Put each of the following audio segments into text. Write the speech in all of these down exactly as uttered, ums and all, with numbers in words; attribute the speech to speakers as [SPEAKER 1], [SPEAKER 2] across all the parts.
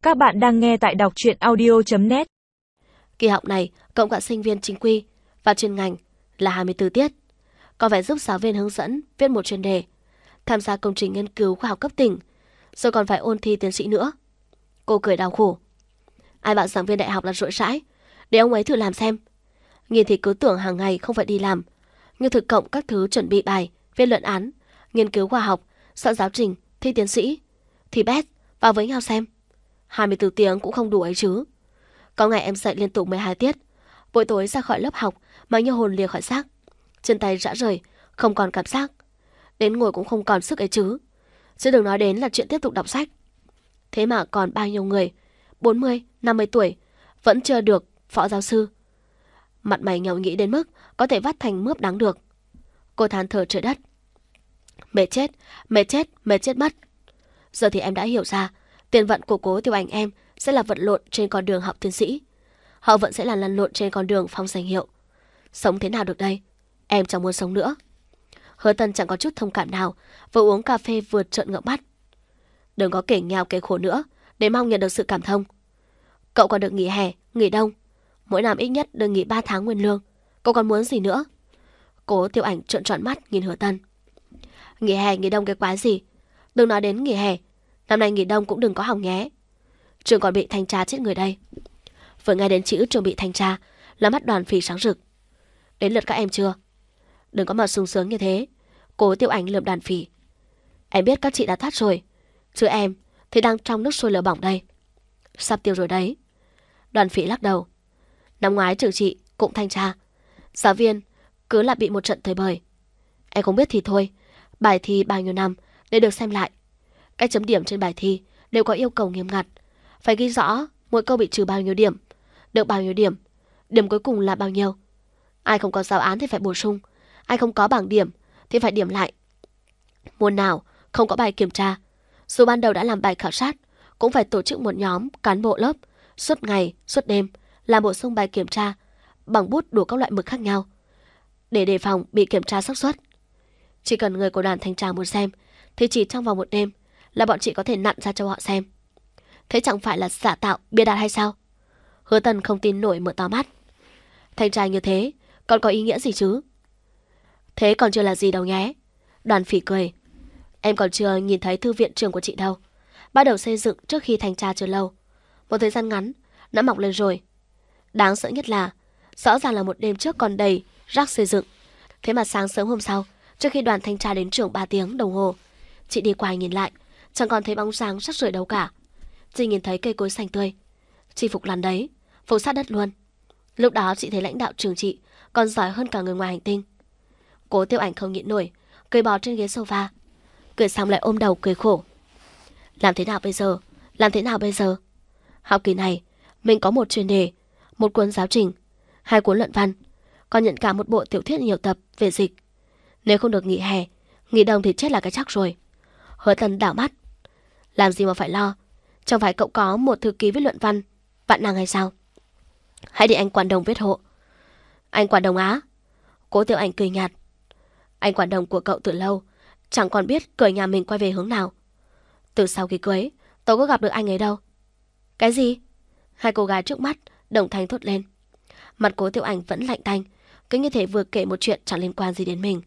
[SPEAKER 1] Các bạn đang nghe tại đọc truyện audio chấm net.
[SPEAKER 2] Kỳ học này cộng cả sinh viên chính quy và chuyên ngành là hai mươi tư tiết, còn phải giúp giáo viên hướng dẫn viết một chuyên đề, tham gia công trình nghiên cứu khoa học cấp tỉnh, rồi còn phải ôn thi tiến sĩ nữa. Cô cười đau khổ. Ai bảo giảng viên đại học là rỗi rãi, để ông ấy thử làm xem. Nhìn thì cứ tưởng hàng ngày không phải đi làm, nhưng thực cộng các thứ chuẩn bị bài, viết luận án, nghiên cứu khoa học, soạn giáo trình, thi tiến sĩ, thì bét vào với nhau xem. hai mươi tư tiếng cũng không đủ ấy chứ. Có ngày em dạy liên tục mười hai tiết, buổi tối ra khỏi lớp học mà như hồn lìa khỏi xác, chân tay rã rời, không còn cảm giác, đến ngồi cũng không còn sức ấy chứ. Chứ đừng nói đến là chuyện tiếp tục đọc sách. Thế mà còn bao nhiêu người bốn mươi, năm mươi tuổi vẫn chưa được phó giáo sư. Mặt mày nhàu nhĩ đến mức có thể vắt thành mướp đắng được. Cô than thở trời đất. Mệt chết, mệt chết, mệt chết mất. Giờ thì em đã hiểu ra, tiền vận của Cố Tiểu Ảnh em sẽ là vật lộn trên con đường học tiến sĩ. Họ vẫn sẽ là lăn lộn trên con đường phong danh hiệu. Sống thế nào được đây? Em chẳng muốn sống nữa. Hứa Tân chẳng có chút thông cảm nào, vừa uống cà phê vừa trợn ngợp mắt. Đừng có kể nghèo kể khổ nữa, để mong nhận được sự cảm thông. Cậu còn được nghỉ hè, nghỉ đông, mỗi năm ít nhất được nghỉ ba tháng nguyên lương. Cậu còn muốn gì nữa? Cố Tiểu Ảnh trợn tròn mắt nhìn Hứa Tân. Nghỉ hè nghỉ đông cái quái gì? Đừng nói đến nghỉ hè, năm nay nghỉ đông cũng đừng có hỏng nhé. Trường còn bị thanh tra chết người đây. Vừa nghe đến chữ trường bị thanh tra là mắt Đoàn Phỉ sáng rực. Đến lượt các em chưa? Đừng có mà sung sướng như thế. Cố Tiểu Ảnh lườm Đoàn Phỉ. Em biết các chị đã thoát rồi, chứ em thì đang trong nước sôi lửa bỏng đây. Sắp tiêu rồi đấy. Đoàn Phỉ lắc đầu. Năm ngoái trường chị cũng thanh tra, giáo viên cứ là bị một trận thời bời. Em không biết thì thôi, bài thi bao nhiêu năm để được xem lại. Cách chấm điểm trên bài thi đều có yêu cầu nghiêm ngặt, phải ghi rõ mỗi câu bị trừ bao nhiêu điểm, được bao nhiêu điểm, điểm cuối cùng là bao nhiêu. Ai không có giáo án thì phải bổ sung, ai không có bảng điểm thì phải điểm lại. Môn nào không có bài kiểm tra, dù ban đầu đã làm bài khảo sát, cũng phải tổ chức một nhóm cán bộ lớp suốt ngày, suốt đêm làm bổ sung bài kiểm tra bằng bút đủ các loại mực khác nhau, để đề phòng bị kiểm tra xác suất. Chỉ cần người của đoàn thanh tra muốn xem, thì chỉ trong vòng một đêm là bọn chị có thể nặn ra cho họ xem. Thế chẳng phải là giả tạo, bịa đặt hay sao? Hứa Tân không tin nổi mở to mắt. Thanh tra như thế còn có ý nghĩa gì chứ? Thế còn chưa là gì đâu nhé. Đoàn Phỉ cười. Em còn chưa nhìn thấy thư viện trường của chị đâu. Bắt đầu xây dựng trước khi thanh tra chưa lâu, một thời gian ngắn đã mọc lên rồi. Đáng sợ nhất là rõ ràng là một đêm trước còn đầy rác xây dựng, thế mà sáng sớm hôm sau, trước khi đoàn thanh tra đến trường ba tiếng đồng hồ, chị đi qua nhìn lại, chẳng còn thấy bóng dáng rác rưởi đâu cả. Chị nhìn thấy cây cối xanh tươi, chị phục làn đấy, phục sát đất luôn. Lúc đó chị thấy lãnh đạo trường chị còn giỏi hơn cả người ngoài hành tinh. Cố Tiểu Ảnh không nhịn nổi, cười bò trên ghế sofa, cười xong lại ôm đầu cười khổ. Làm thế nào bây giờ? Làm thế nào bây giờ? Học kỳ này mình có một chuyên đề, một cuốn giáo trình, hai cuốn luận văn, còn nhận cả một bộ tiểu thuyết nhiều tập về dịch. Nếu không được nghỉ hè, nghỉ đông thì chết là cái chắc rồi. Hứa Tân đảo mắt. Làm gì mà phải lo? Chẳng phải cậu có một thư ký viết luận văn vạn năng hay sao? Hãy để anh Quản Đồng viết hộ. Anh Quản Đồng á? Cố Tiểu Ảnh cười nhạt. Anh Quản Đồng của cậu từ lâu chẳng còn biết cười nhà mình quay về hướng nào. Từ sau khi cưới, tôi có gặp được anh ấy đâu. Cái gì? Hai cô gái trước mắt đồng thanh thốt lên. Mặt Cố Tiểu Ảnh vẫn lạnh tanh, cứ như thể vừa kể một chuyện chẳng liên quan gì đến mình.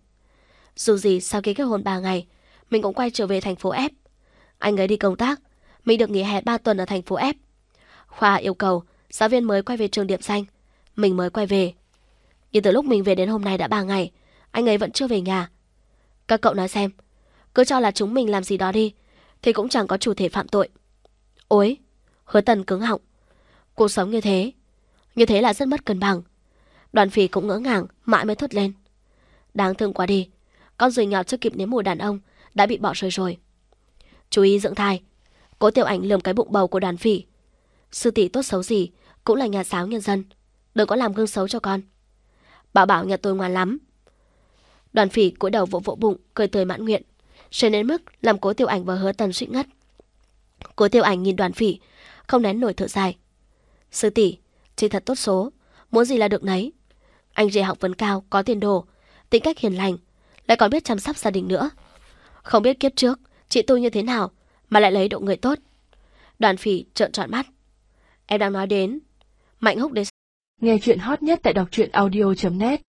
[SPEAKER 2] Dù gì sau khi kết hôn ba ngày, mình cũng quay trở về thành phố F. Anh ấy đi công tác, mình được nghỉ hè ba tuần ở thành phố F. Khoa yêu cầu giáo viên mới quay về trường điểm xanh, mình mới quay về. Nhưng từ lúc mình về đến hôm nay đã ba ngày, anh ấy vẫn chưa về nhà. Các cậu nói xem, cứ cho là chúng mình làm gì đó đi, thì cũng chẳng có chủ thể phạm tội. Ôi, Hứa Tân cứng họng. Cuộc sống như thế, như thế là rất mất cân bằng. Đoàn Phỉ cũng ngỡ ngàng, mãi mới thốt lên. Đáng thương quá đi, con ruồi nhỏ chưa kịp nếm mùi đàn ông đã bị bỏ rơi rồi. Chú ý dưỡng thai. Cố Tiểu Ảnh lườm cái bụng bầu của Đoàn Phỉ. Sư tỷ tốt xấu gì cũng là nhà giáo nhân dân, đừng có làm gương xấu cho con. Bảo bảo nhà tôi ngoan lắm. Đoàn Phỉ cúi đầu vỗ vỗ bụng, cười tươi mãn nguyện, sến đến mức làm Cố Tiểu Ảnh và Hứa Tân suýt ngất. Cố Tiểu Ảnh nhìn Đoàn Phỉ, không nén nổi thở dài. Sư tỷ, chị thật tốt số, muốn gì là được nấy. Anh rể học vấn cao, có tiền đồ, tính cách hiền lành, lại còn biết chăm sóc gia đình nữa. Không biết kiếp trước chị tu như thế nào mà lại lấy độ người tốt. Đoàn Phỉ trợn tròn mắt. Em đang nói đến Mạnh Húc đến.
[SPEAKER 1] Nghe chuyện hot nhất tại đọc truyện audio chấm net.